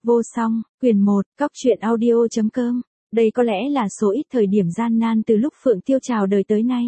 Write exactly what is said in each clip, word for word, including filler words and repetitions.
Vô song, quyển một, cóc truyện audio.com. Đây có lẽ là số ít thời điểm gian nan từ lúc Phượng Tiêu chào đời tới nay.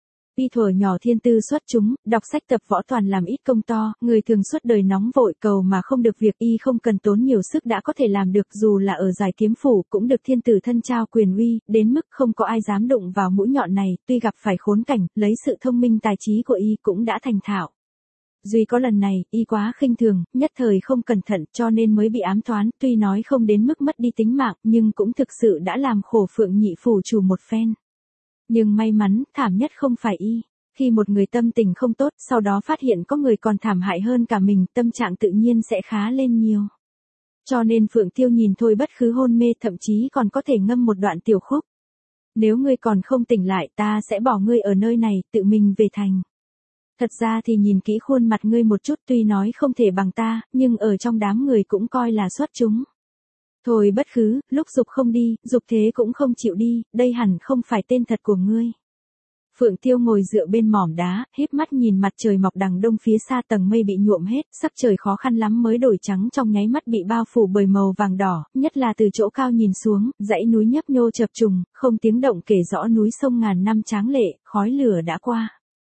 Y thuở nhỏ thiên tư xuất chúng, đọc sách tập võ toàn làm ít công to, người thường suốt đời nóng vội cầu mà không được việc, y không cần tốn nhiều sức đã có thể làm được, dù là ở Giải Kiếm Phủ cũng được thiên tử thân trao quyền uy, đến mức không có ai dám đụng vào mũi nhọn này, tuy gặp phải khốn cảnh, lấy sự thông minh tài trí của y cũng đã thành thạo. Duy có lần này, y quá khinh thường, nhất thời không cẩn thận cho nên mới bị ám toán, tuy nói không đến mức mất đi tính mạng, nhưng cũng thực sự đã làm khổ Phượng nhị phủ chủ một phen. Nhưng may mắn, thảm nhất không phải y. Khi một người tâm tình không tốt, sau đó phát hiện có người còn thảm hại hơn cả mình, tâm trạng tự nhiên sẽ khá lên nhiều. Cho nên Phượng Tiêu nhìn Thôi Bất Khứ hôn mê, thậm chí còn có thể ngâm một đoạn tiểu khúc. Nếu ngươi còn không tỉnh lại, ta sẽ bỏ ngươi ở nơi này, tự mình về thành. Thật ra thì nhìn kỹ khuôn mặt ngươi một chút, tuy nói không thể bằng ta, nhưng ở trong đám người cũng coi là xuất chúng. Thôi Bất Khứ, lúc dục không đi, dục thế cũng không chịu đi, đây hẳn không phải tên thật của ngươi. Phượng Tiêu ngồi dựa bên mỏm đá, híp mắt nhìn mặt trời mọc đằng đông, phía xa tầng mây bị nhuộm hết, sắc trời khó khăn lắm mới đổi trắng, trong nháy mắt bị bao phủ bởi màu vàng đỏ, nhất là từ chỗ cao nhìn xuống, dãy núi nhấp nhô chập trùng, không tiếng động kể rõ núi sông ngàn năm tráng lệ, khói lửa đã qua.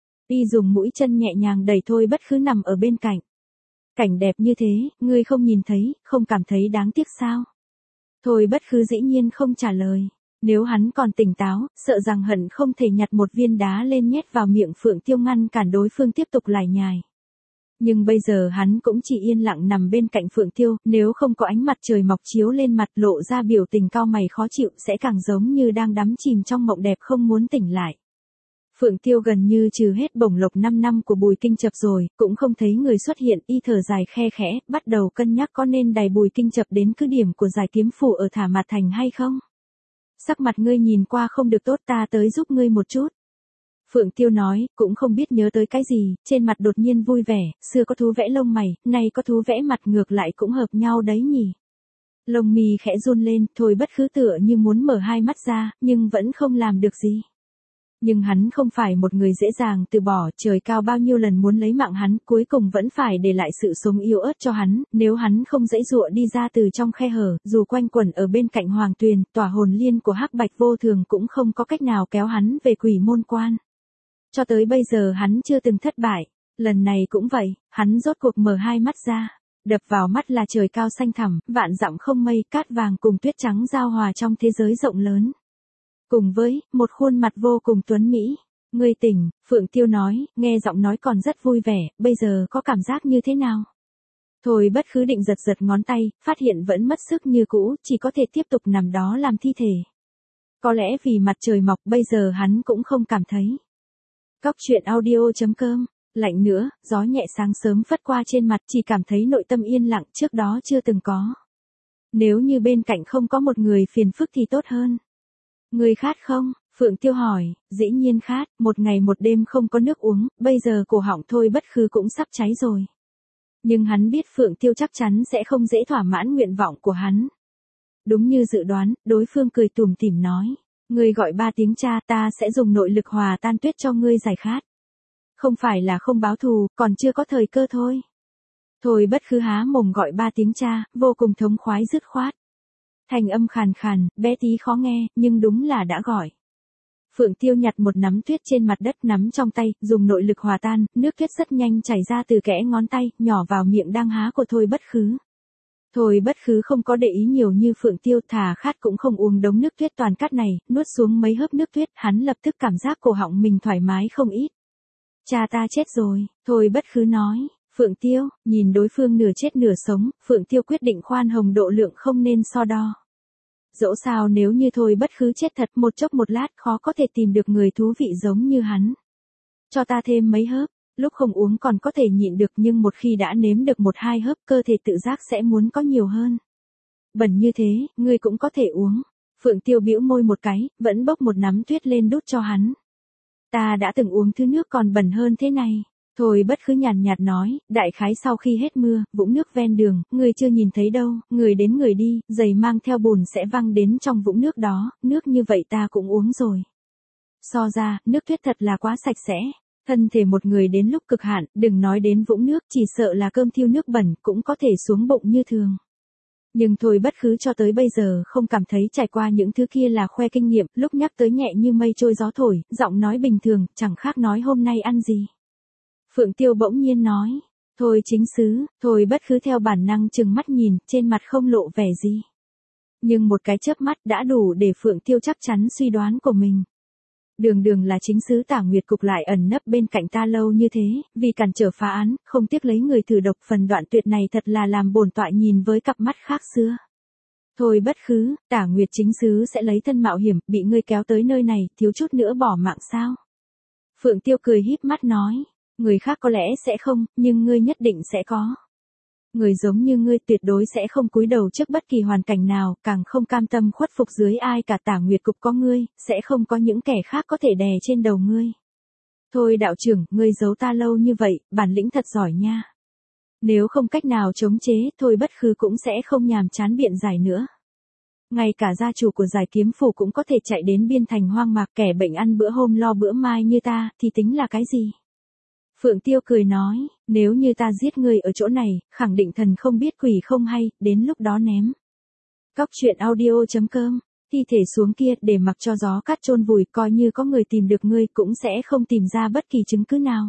Y dùng mũi chân nhẹ nhàng đẩy Thôi Bất Khứ nằm ở bên cạnh. Cảnh đẹp như thế, ngươi không nhìn thấy, không cảm thấy đáng tiếc sao? Thôi Bất Khứ dĩ nhiên không trả lời. Nếu hắn còn tỉnh táo, sợ rằng hận không thể nhặt một viên đá lên nhét vào miệng Phượng Tiêu ngăn cản đối phương tiếp tục lải nhải. Nhưng bây giờ hắn cũng chỉ yên lặng nằm bên cạnh Phượng Tiêu, nếu không có ánh mặt trời mọc chiếu lên mặt lộ ra biểu tình cau mày khó chịu sẽ càng giống như đang đắm chìm trong mộng đẹp không muốn tỉnh lại. Phượng Tiêu gần như trừ hết bổng lộc năm năm của Bùi Kinh Chập rồi, cũng không thấy người xuất hiện, y thở dài khe khẽ, bắt đầu cân nhắc có nên đày Bùi Kinh Chập đến cứ điểm của Giải Kiếm Phủ ở Thả Mạt Thành hay không. Sắc mặt ngươi nhìn qua không được tốt, ta tới giúp ngươi một chút. Phượng Tiêu nói, cũng không biết nhớ tới cái gì, trên mặt đột nhiên vui vẻ, xưa có thú vẽ lông mày, nay có thú vẽ mặt ngược lại cũng hợp nhau đấy nhỉ. Lông mi khẽ run lên, Thôi Bất Khứ tựa như muốn mở hai mắt ra, nhưng vẫn không làm được gì. Nhưng hắn không phải một người dễ dàng từ bỏ, trời cao bao nhiêu lần muốn lấy mạng hắn, cuối cùng vẫn phải để lại sự sống yếu ớt cho hắn, nếu hắn không dãy dụa đi ra từ trong khe hở, dù quanh quẩn ở bên cạnh Hoàng Tuyền, tỏa hồn liên của Hắc Bạch Vô Thường cũng không có cách nào kéo hắn về Quỷ Môn Quan. Cho tới bây giờ hắn chưa từng thất bại, lần này cũng vậy, hắn rốt cuộc mở hai mắt ra, đập vào mắt là trời cao xanh thẳm, vạn dặm không mây, cát vàng cùng tuyết trắng giao hòa trong thế giới rộng lớn. Cùng với, một khuôn mặt vô cùng tuấn mỹ. Ngươi tỉnh, Phượng Tiêu nói, nghe giọng nói còn rất vui vẻ, bây giờ có cảm giác như thế nào? Thôi Bất Khứ định giật giật ngón tay, phát hiện vẫn mất sức như cũ, chỉ có thể tiếp tục nằm đó làm thi thể. Có lẽ vì mặt trời mọc bây giờ hắn cũng không cảm thấy. Cóc truyện audio.com, lạnh nữa, gió nhẹ sáng sớm phất qua trên mặt, chỉ cảm thấy nội tâm yên lặng, trước đó chưa từng có. Nếu như bên cạnh không có một người phiền phức thì tốt hơn. Ngươi khát không? Phượng Tiêu hỏi, dĩ nhiên khát, một ngày một đêm không có nước uống, bây giờ cổ họng Thôi Bất Khứ cũng sắp cháy rồi. Nhưng hắn biết Phượng Tiêu chắc chắn sẽ không dễ thỏa mãn nguyện vọng của hắn. Đúng như dự đoán, đối phương cười tủm tỉm nói, ngươi gọi ba tiếng cha, ta sẽ dùng nội lực hòa tan tuyết cho ngươi giải khát. Không phải là không báo thù, còn chưa có thời cơ thôi. Thôi Bất Khứ há mồm gọi ba tiếng cha, vô cùng thống khoái dứt khoát. Thành âm khàn khàn, bé tí khó nghe, nhưng đúng là đã gọi. Phượng Tiêu nhặt một nắm tuyết trên mặt đất nắm trong tay, dùng nội lực hòa tan, nước tuyết rất nhanh chảy ra từ kẽ ngón tay, nhỏ vào miệng đang há của Thôi Bất Khứ. Thôi Bất Khứ không có để ý nhiều như Phượng Tiêu, thà khát cũng không uống đống nước tuyết toàn cát này, nuốt xuống mấy hớp nước tuyết, hắn lập tức cảm giác cổ họng mình thoải mái không ít. Cha ta chết rồi, Thôi Bất Khứ nói. Phượng Tiêu, nhìn đối phương nửa chết nửa sống, Phượng Tiêu quyết định khoan hồng độ lượng, không nên so đo. Dẫu sao nếu như Thôi Bất Khứ chết thật, một chốc một lát khó có thể tìm được người thú vị giống như hắn. Cho ta thêm mấy hớp, lúc không uống còn có thể nhịn được, nhưng một khi đã nếm được một hai hớp cơ thể tự giác sẽ muốn có nhiều hơn. Bẩn như thế, ngươi cũng có thể uống. Phượng Tiêu bĩu môi một cái, vẫn bốc một nắm tuyết lên đút cho hắn. Ta đã từng uống thứ nước còn bẩn hơn thế này. Thôi Bất Khứ nhàn nhạt nói, đại khái sau khi hết mưa, vũng nước ven đường, người chưa nhìn thấy đâu, người đến người đi, giày mang theo bùn sẽ văng đến trong vũng nước đó, nước như vậy ta cũng uống rồi. So ra, nước tuyết thật là quá sạch sẽ. Thân thể một người đến lúc cực hạn, đừng nói đến vũng nước, chỉ sợ là cơm thiêu nước bẩn cũng có thể xuống bụng như thường. Nhưng Thôi Bất Khứ cho tới bây giờ không cảm thấy trải qua những thứ kia là khoe kinh nghiệm, lúc nhắc tới nhẹ như mây trôi gió thổi, giọng nói bình thường, chẳng khác nói hôm nay ăn gì. Phượng Tiêu bỗng nhiên nói, Thôi chính xứ, Thôi Bất Khứ theo bản năng chừng mắt nhìn, trên mặt không lộ vẻ gì. Nhưng một cái chớp mắt đã đủ để Phượng Tiêu chắc chắn suy đoán của mình. Đường đường là chính sứ Tả Nguyệt Cục lại ẩn nấp bên cạnh ta lâu như thế, vì cản trở phá án, không tiếc lấy người thử độc, phần đoạn tuyệt này thật là làm bổn tọa nhìn với cặp mắt khác xưa. Thôi Bất Khứ, Tả Nguyệt chính sứ sẽ lấy thân mạo hiểm, bị ngươi kéo tới nơi này, thiếu chút nữa bỏ mạng sao? Phượng Tiêu cười híp mắt nói, người khác có lẽ sẽ không, nhưng ngươi nhất định sẽ có. Người giống như ngươi tuyệt đối sẽ không cúi đầu trước bất kỳ hoàn cảnh nào, càng không cam tâm khuất phục dưới ai cả. Tả Nguyệt Cục có ngươi, sẽ không có những kẻ khác có thể đè trên đầu ngươi. Thôi đạo trưởng, ngươi giấu ta lâu như vậy, bản lĩnh thật giỏi nha. Nếu không cách nào chống chế, Thôi Bất Khứ cũng sẽ không nhàm chán biện giải nữa. Ngay cả gia chủ của Giải Kiếm Phủ cũng có thể chạy đến biên thành hoang mạc, kẻ bệnh ăn bữa hôm lo bữa mai như ta, thì tính là cái gì? Phượng Tiêu cười nói, nếu như ta giết ngươi ở chỗ này, khẳng định thần không biết quỷ không hay, đến lúc đó ném. Cóc truyện audio chấm com, thi thể xuống kia để mặc cho gió cát chôn vùi, coi như có người tìm được ngươi cũng sẽ không tìm ra bất kỳ chứng cứ nào.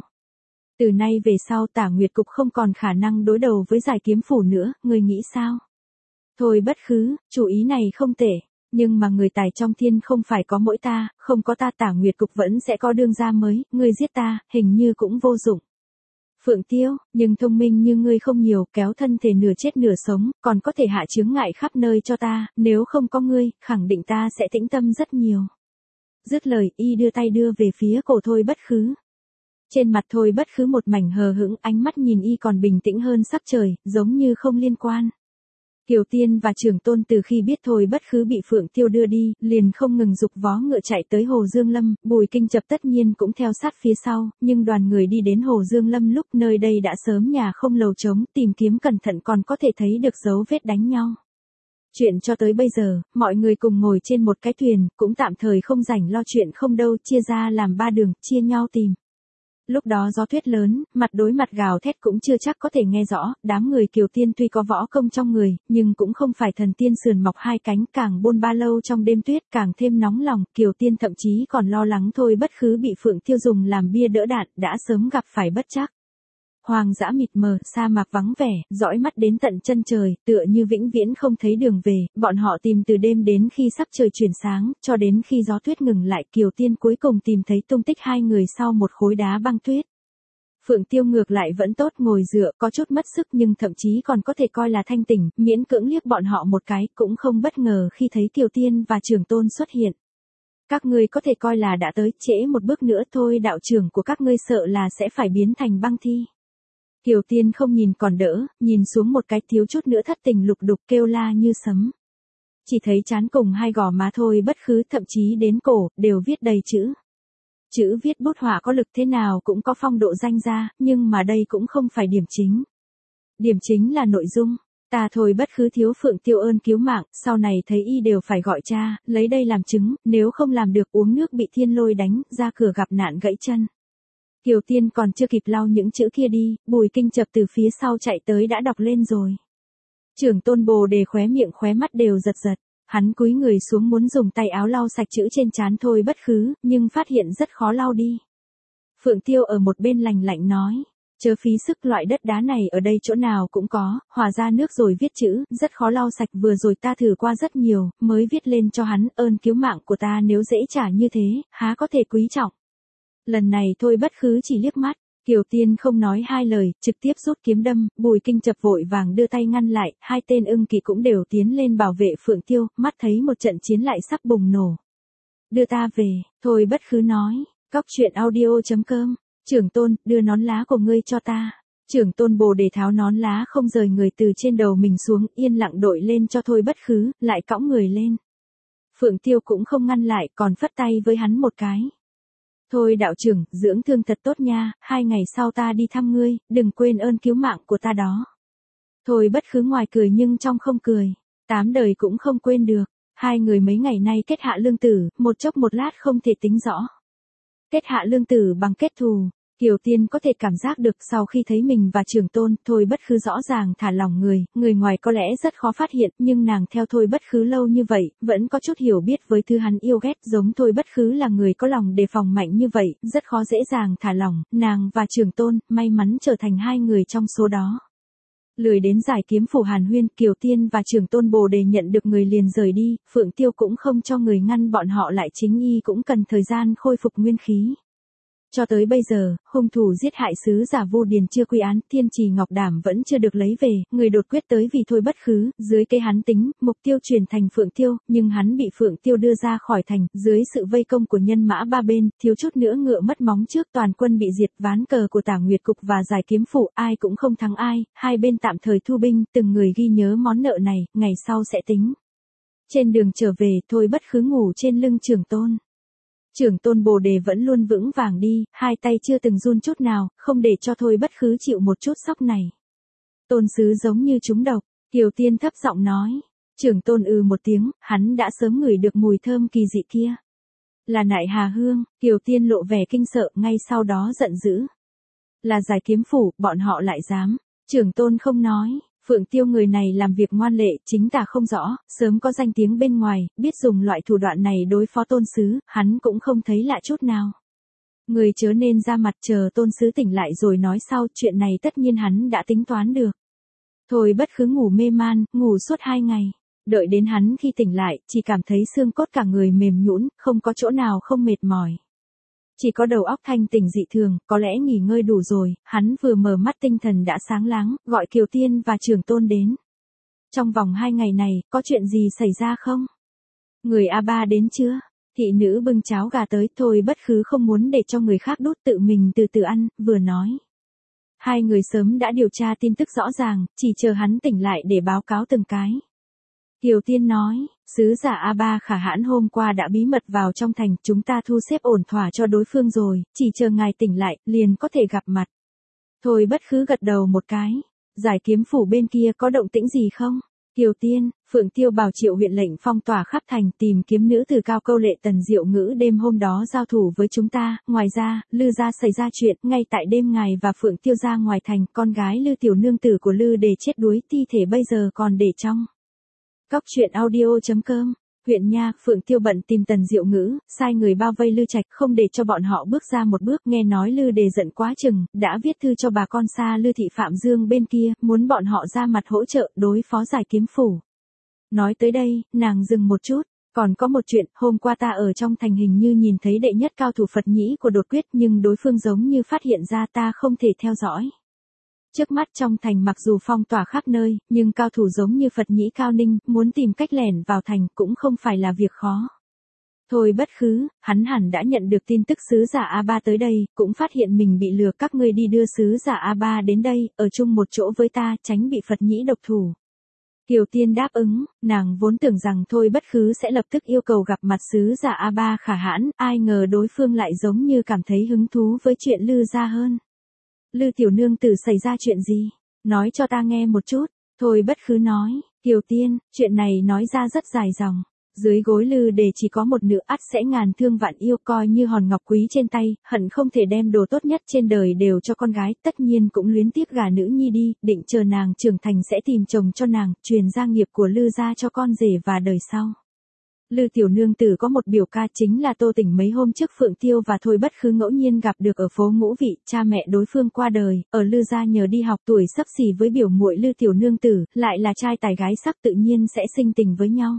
Từ nay về sau Tả Nguyệt Cục không còn khả năng đối đầu với Giải Kiếm Phủ nữa, ngươi nghĩ sao? Thôi Bất Khứ, chủ ý này không tệ. Nhưng mà người tài trong thiên không phải có mỗi ta, không có ta Tả Nguyệt Cục vẫn sẽ có đương gia mới, ngươi giết ta, hình như cũng vô dụng. Phượng Tiêu, nhưng thông minh như ngươi không nhiều, kéo thân thể nửa chết nửa sống, còn có thể hạ chướng ngại khắp nơi cho ta, nếu không có ngươi, khẳng định ta sẽ tĩnh tâm rất nhiều. Dứt lời, y đưa tay đưa về phía cổ Thôi Bất Khứ. Trên mặt Thôi Bất Khứ một mảnh hờ hững, ánh mắt nhìn y còn bình tĩnh hơn sắc trời, giống như không liên quan. Kiều Tiên và Trưởng Tôn từ khi biết Thôi Bất Khứ bị Phượng Tiêu đưa đi, liền không ngừng dục vó ngựa chạy tới Hồ Dương Lâm, Bùi Kinh Chập tất nhiên cũng theo sát phía sau, nhưng đoàn người đi đến Hồ Dương Lâm lúc nơi đây đã sớm nhà không lầu trống, tìm kiếm cẩn thận còn có thể thấy được dấu vết đánh nhau. Chuyện cho tới bây giờ, mọi người cùng ngồi trên một cái thuyền, cũng tạm thời không rảnh lo chuyện không đâu, chia ra làm ba đường, chia nhau tìm. Lúc đó gió tuyết lớn, mặt đối mặt gào thét cũng chưa chắc có thể nghe rõ, đám người Kiều Tiên tuy có võ công trong người, nhưng cũng không phải thần tiên sườn mọc hai cánh, càng bôn ba lâu trong đêm tuyết càng thêm nóng lòng, Kiều Tiên thậm chí còn lo lắng Thôi Bất Khứ bị Phượng Tiêu dùng làm bia đỡ đạn, đã sớm gặp phải bất trắc. Hoàng dã mịt mờ, sa mạc vắng vẻ, dõi mắt đến tận chân trời, tựa như vĩnh viễn không thấy đường về, bọn họ tìm từ đêm đến khi sắc trời chuyển sáng, cho đến khi gió tuyết ngừng lại, Kiều Tiên cuối cùng tìm thấy tung tích hai người sau một khối đá băng tuyết. Phượng Tiêu ngược lại vẫn tốt, ngồi dựa, có chút mất sức nhưng thậm chí còn có thể coi là thanh tỉnh, miễn cưỡng liếc bọn họ một cái, cũng không bất ngờ khi thấy Kiều Tiên và Trưởng Tôn xuất hiện. Các ngươi có thể coi là đã tới, trễ một bước nữa thôi, đạo trưởng của các ngươi sợ là sẽ phải biến thành băng thi. Kiều Tiên không nhìn còn đỡ, nhìn xuống một cái thiếu chút nữa thất tình lục đục kêu la như sấm. Chỉ thấy trán cùng hai gò má Thôi Bất Khứ, thậm chí đến cổ, đều viết đầy chữ. Chữ viết bút họa có lực thế nào cũng có phong độ danh gia, nhưng mà đây cũng không phải điểm chính. Điểm chính là nội dung. Ta Thôi Bất Khứ thiếu Phượng Tiêu ơn cứu mạng, sau này thấy y đều phải gọi cha, lấy đây làm chứng, nếu không làm được uống nước bị thiên lôi đánh, ra cửa gặp nạn gãy chân. Kiều Tiên còn chưa kịp lau những chữ kia đi, Bùi Kinh Chập từ phía sau chạy tới đã đọc lên rồi. Trưởng Tôn Bồ Đề khóe miệng khóe mắt đều giật giật, hắn cúi người xuống muốn dùng tay áo lau sạch chữ trên trán Thôi Bất Khứ, nhưng phát hiện rất khó lau đi. Phượng Tiêu ở một bên lành lạnh nói, chớ phí sức, loại đất đá này ở đây chỗ nào cũng có, hòa ra nước rồi viết chữ, rất khó lau sạch, vừa rồi ta thử qua rất nhiều, mới viết lên cho hắn, ơn cứu mạng của ta nếu dễ trả như thế, há có thể quý trọng. Lần này Thôi Bất Khứ chỉ liếc mắt, Kiều Tiên không nói hai lời, trực tiếp rút kiếm đâm, Bùi Kinh Chập vội vàng đưa tay ngăn lại, hai tên ưng kỵ cũng đều tiến lên bảo vệ Phượng Tiêu, mắt thấy một trận chiến lại sắp bùng nổ. Đưa ta về, Thôi Bất Khứ nói, cóc truyện audio chấm com, Trưởng Tôn, đưa nón lá của ngươi cho ta. Trưởng Tôn Bồ Đề tháo nón lá không rời người từ trên đầu mình xuống, yên lặng đội lên cho Thôi Bất Khứ, lại cõng người lên. Phượng Tiêu cũng không ngăn lại, còn phất tay với hắn một cái. Thôi đạo trưởng, dưỡng thương thật tốt nha, hai ngày sau ta đi thăm ngươi, đừng quên ơn cứu mạng của ta đó. Thôi Bất Khứ ngoài cười nhưng trong không cười, tám đời cũng không quên được, hai người mấy ngày nay kết hạ lương tử, một chốc một lát không thể tính rõ. Kết hạ lương tử bằng kết thù, Kiều Tiên có thể cảm giác được sau khi thấy mình và Trường Tôn, Thôi Bất Khứ rõ ràng thả lỏng người, người ngoài có lẽ rất khó phát hiện, nhưng nàng theo Thôi Bất Khứ lâu như vậy, vẫn có chút hiểu biết với thứ hắn yêu ghét, giống Thôi Bất Khứ là người có lòng đề phòng mạnh như vậy, rất khó dễ dàng thả lỏng, nàng và Trường Tôn, may mắn trở thành hai người trong số đó. Lười đến giải kiếm phủ hàn huyên, Kiều Tiên và Trường Tôn Bồ Đề nhận được người liền rời đi, Phượng Tiêu cũng không cho người ngăn bọn họ lại, chính y cũng cần thời gian khôi phục nguyên khí. Cho tới bây giờ, hung thủ giết hại sứ giả Vu Điền chưa quy án, Thiên Trì Ngọc Đảm vẫn chưa được lấy về, người đột quyết tới vì Thôi Bất Khứ, dưới cây hắn tính, mục tiêu chuyển thành Phượng Tiêu, nhưng hắn bị Phượng Tiêu đưa ra khỏi thành, dưới sự vây công của nhân mã ba bên, thiếu chút nữa ngựa mất móng trước, toàn quân bị diệt, ván cờ của Tả Nguyệt Cục và Giải Kiếm Phủ, ai cũng không thắng ai, hai bên tạm thời thu binh, từng người ghi nhớ món nợ này, ngày sau sẽ tính. Trên đường trở về, Thôi Bất Khứ ngủ trên lưng Trường Tôn. Trường Tôn Bồ Đề vẫn luôn vững vàng đi, hai tay chưa từng run chút nào, không để cho Thôi Bất Khứ chịu một chút sốc này. Tôn sứ giống như trúng độc, Kiều Tiên thấp giọng nói. Trường Tôn ư một tiếng, hắn đã sớm ngửi được mùi thơm kỳ dị kia. Là Nại Hà Hương, Kiều Tiên lộ vẻ kinh sợ, ngay sau đó giận dữ. Là Giải Kiếm Phủ, bọn họ lại dám. Trường Tôn không nói. Phượng Tiêu người này làm việc ngoan lệ, chính tả không rõ, sớm có danh tiếng bên ngoài, biết dùng loại thủ đoạn này đối phó Tôn sứ, hắn cũng không thấy lạ chút nào. Người chớ nên ra mặt, chờ Tôn sứ tỉnh lại rồi nói sau, chuyện này tất nhiên hắn đã tính toán được. Thôi Bất Khứ ngủ mê man, ngủ suốt hai ngày. Đợi đến hắn khi tỉnh lại, chỉ cảm thấy xương cốt cả người mềm nhũn, không có chỗ nào không mệt mỏi. Chỉ có đầu óc thanh tỉnh dị thường, có lẽ nghỉ ngơi đủ rồi, hắn vừa mở mắt tinh thần đã sáng láng, gọi Kiều Tiên và Trường Tôn đến. Trong vòng hai ngày này, có chuyện gì xảy ra không? Người A ba đến chưa? Thị nữ bưng cháo gà tới, Thôi Bất Khứ không muốn để cho người khác đút, tự mình từ từ ăn, vừa nói. Hai người sớm đã điều tra tin tức rõ ràng, chỉ chờ hắn tỉnh lại để báo cáo từng cái. Kiều Tiên nói, sứ giả A ba Khả Hãn hôm qua đã bí mật vào trong thành, chúng ta thu xếp ổn thỏa cho đối phương rồi, chỉ chờ ngài tỉnh lại, liền có thể gặp mặt. Thôi Bất Khứ gật đầu một cái. Giải Kiếm Phủ bên kia có động tĩnh gì không? Kiều Tiên, Phượng Tiêu bảo Triệu huyện lệnh phong tỏa khắp thành, tìm kiếm nữ từ Cao Câu Lệ Tần Diệu Ngữ đêm hôm đó giao thủ với chúng ta, ngoài ra, Lư gia xảy ra chuyện, ngay tại đêm ngài và Phượng Tiêu ra ngoài thành, con gái Lư tiểu nương tử của Lư Đề chết đuối, thi thể bây giờ còn để trong Cóc truyện audio chấm com. Huyện nha, Phượng Tiêu bận tìm Tần Diệu Ngữ, sai người bao vây Lư Trạch, không để cho bọn họ bước ra một bước, nghe nói Lư Đề giận quá chừng, đã viết thư cho bà con xa Lư thị Phạm Dương bên kia, muốn bọn họ ra mặt hỗ trợ đối phó Giải Kiếm Phủ. Nói tới đây, nàng dừng một chút, còn có một chuyện, hôm qua ta ở trong thành hình như nhìn thấy đệ nhất cao thủ Phật Nhĩ của đột quyết, nhưng đối phương giống như phát hiện ra ta không thể theo dõi. Trước mắt trong thành mặc dù phong tỏa khắp nơi, nhưng cao thủ giống như Phật Nhĩ Cao Ninh, muốn tìm cách lẻn vào thành cũng không phải là việc khó. Thôi Bất Khứ, hắn hẳn đã nhận được tin tức sứ giả A ba tới đây, cũng phát hiện mình bị lừa, các ngươi đi đưa sứ giả A ba đến đây, ở chung một chỗ với ta, tránh bị Phật Nhĩ độc thủ. Kiều Tiên đáp ứng, nàng vốn tưởng rằng Thôi Bất Khứ sẽ lập tức yêu cầu gặp mặt sứ giả A ba Khả Hãn, ai ngờ đối phương lại giống như cảm thấy hứng thú với chuyện Lư gia hơn. Lư tiểu nương tử xảy ra chuyện gì? Nói cho ta nghe một chút. Thôi Bất Khứ nói, Kiều Tiên, chuyện này nói ra rất dài dòng. Dưới gối Lư Đề chỉ có một nữ, ắt sẽ ngàn thương vạn yêu, coi như hòn ngọc quý trên tay, hận không thể đem đồ tốt nhất trên đời đều cho con gái, tất nhiên cũng luyến tiếc gả nữ nhi đi, định chờ nàng trưởng thành sẽ tìm chồng cho nàng, truyền gia nghiệp của Lư gia cho con rể và đời sau. Lư tiểu nương tử có một biểu ca chính là Tô Tỉnh, mấy hôm trước Phượng Tiêu và Thôi Bất Khứ ngẫu nhiên gặp được ở phố Ngũ Vị, cha mẹ đối phương qua đời, ở Lư gia nhờ đi học, tuổi xấp xỉ với biểu muội Lư tiểu nương tử, lại là trai tài gái sắc, tự nhiên sẽ sinh tình với nhau.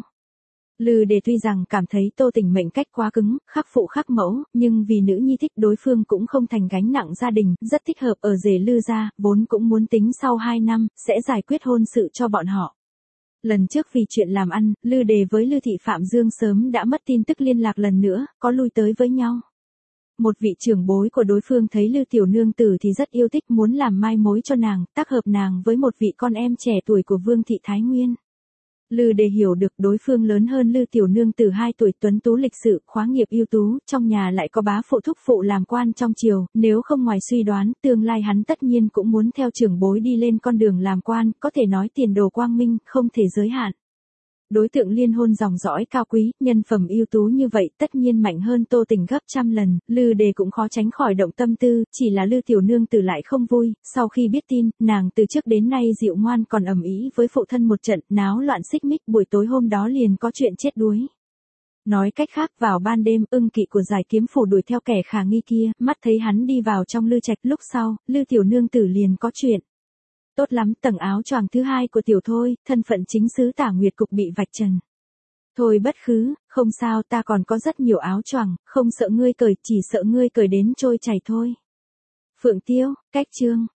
Lư Đề tuy rằng cảm thấy Tô Tỉnh mệnh cách quá cứng, khắc phụ khắc mẫu, nhưng vì nữ nhi thích đối phương cũng không thành gánh nặng gia đình, rất thích hợp ở rể Lư gia, vốn cũng muốn tính sau hai năm, sẽ giải quyết hôn sự cho bọn họ. Lần trước vì chuyện làm ăn, Lư Đề với Lư thị Phạm Dương sớm đã mất tin tức liên lạc lần nữa, có lui tới với nhau. Một vị trưởng bối của đối phương thấy Lư tiểu nương tử thì rất yêu thích, muốn làm mai mối cho nàng, tác hợp nàng với một vị con em trẻ tuổi của Vương thị Thái Nguyên. Lư Đề hiểu được đối phương lớn hơn Lư tiểu nương tử hai tuổi, tuấn tú lịch sự, khóa nghiệp ưu tú, trong nhà lại có bá phụ thúc phụ làm quan trong triều, nếu không ngoài suy đoán, tương lai hắn tất nhiên cũng muốn theo trưởng bối đi lên con đường làm quan, có thể nói tiền đồ quang minh, không thể giới hạn. Đối tượng liên hôn dòng dõi cao quý, nhân phẩm ưu tú như vậy tất nhiên mạnh hơn Tô Tình gấp trăm lần, Lư Đề cũng khó tránh khỏi động tâm tư, chỉ là Lư tiểu nương tử lại không vui, sau khi biết tin, nàng từ trước đến nay dịu ngoan còn ầm ĩ với phụ thân một trận, náo loạn xích mích, buổi tối hôm đó liền có chuyện chết đuối. Nói cách khác, vào ban đêm, Ưng Kỵ của Giải Kiếm phủ đuổi theo kẻ khả nghi kia, mắt thấy hắn đi vào trong Lư trạch, lúc sau, Lư tiểu nương tử liền có chuyện. Tốt lắm, tầng áo choàng thứ hai của tiểu thôi, thân phận chính sứ Tả Nguyệt cục bị vạch trần. Thôi bất khứ, không sao, ta còn có rất nhiều áo choàng, không sợ ngươi cởi, chỉ sợ ngươi cởi đến trôi chảy thôi. Phượng Tiêu, cách chương.